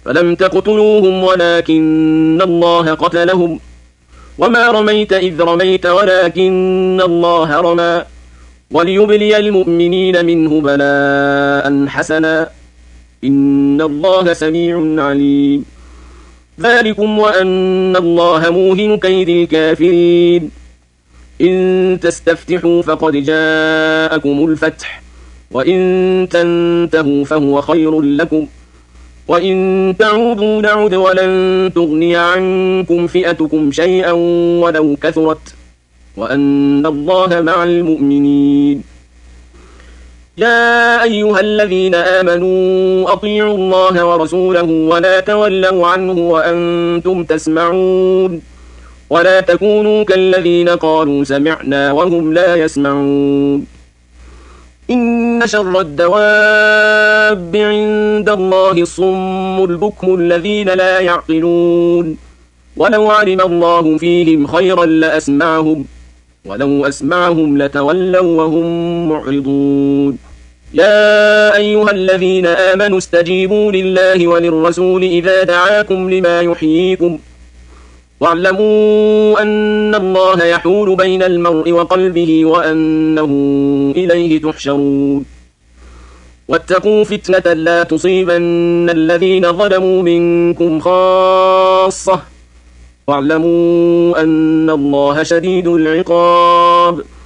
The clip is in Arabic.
فلم تقتلوهم ولكن الله قتلهم وما رميت إذ رميت ولكن الله رمى وليبلي المؤمنين منه بلاء حسنا إن الله سميع عليم ذلكم وأن الله موهن كيد الكافرين إن تستفتحوا فقد جاءكم الفتح وإن تنتهوا فهو خير لكم وإن تعودوا نعد ولن تغني عنكم فئتكم شيئا ولو كثرت وأن الله مع المؤمنين يا أيها الذين آمنوا أطيعوا الله ورسوله ولا تولوا عنه وأنتم تسمعون ولا تكونوا كالذين قالوا سمعنا وهم لا يسمعون إن شر الدواب عند الله الصم البكم الذين لا يعقلون ولو علم الله فيهم خيرا لأسمعهم ولو أسمعهم لتولوا وهم معرضون يا أيها الذين آمنوا استجيبوا لله وللرسول إذا دعاكم لما يحييكم واعلموا أن الله يحول بين المرء وقلبه وأنه إليه تحشرون واتقوا فتنة لا تصيبن الذين ظلموا منكم خاصة واعلموا أن الله شديد العقاب